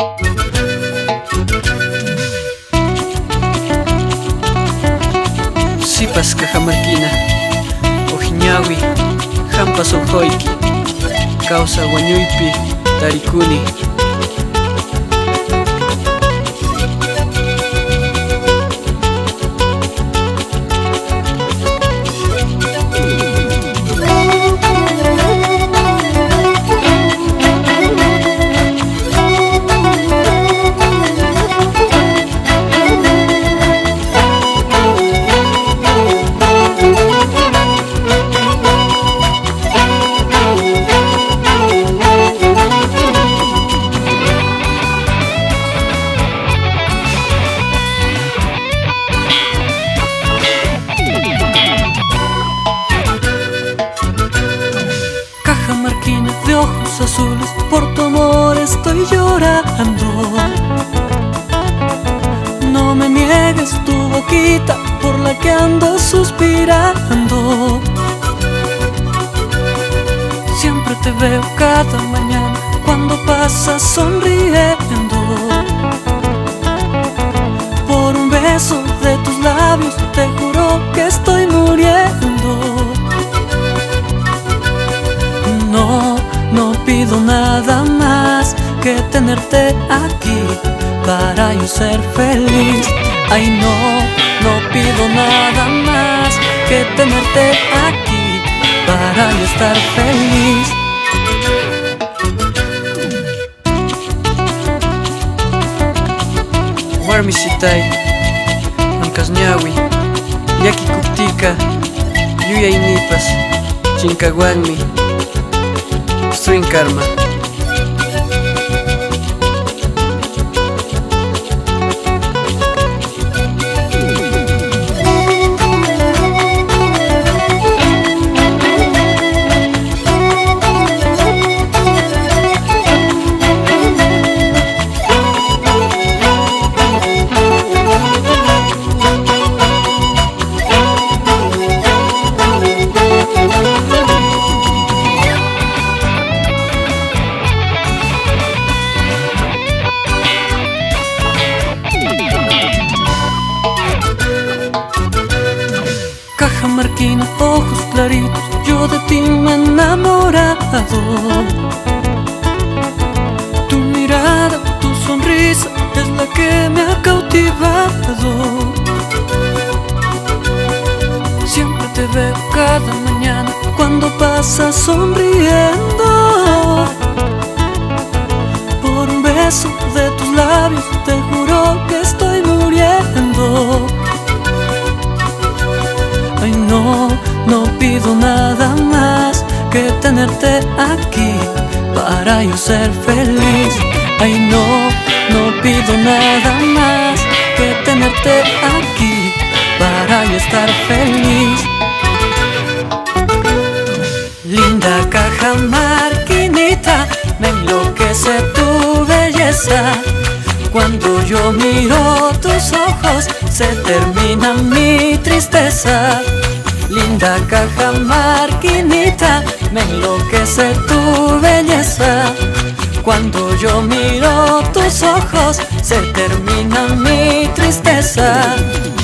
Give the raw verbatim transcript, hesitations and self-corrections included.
Sipas cajamarquina, ojiñawi, hampas ojoiki, causa guañuypi, tarikuni. Cajamarquina de ojos azules, por tu amor estoy llorando. No me niegues tu boquita por la que ando suspirando. Siempre te veo cada mañana cuando pasas sonriendo. Por un beso de tus labios te juro que estoy muriendo. No, no pido nada más que tenerte aquí para yo ser feliz. Ay, no, no pido nada más que tenerte aquí para yo estar feliz. Warmisitay, Ancasñawi, Yaki Kuptika, Yuyay Nipas, Chincaguanmi, Swing Karma. Cajamarquina, ojos claritos, yo de ti me he enamorado. Tu mirada, tu sonrisa es la que me ha cautivado. Siempre te veo cada mañana cuando pasas sonriendo. Por un beso de tus labios te juro que estoy muriendo. Ay, no, no pido nada más que tenerte aquí para yo ser feliz. Ay, no, no pido nada más que tenerte aquí para yo estar feliz. Linda cajamarquinita, me enloquece tu belleza. Cuando yo miro tus ojos, se termina mi tristeza. Linda cajamarquinita, me enloquece tu belleza. Cuando yo miro tus ojos, se termina mi tristeza.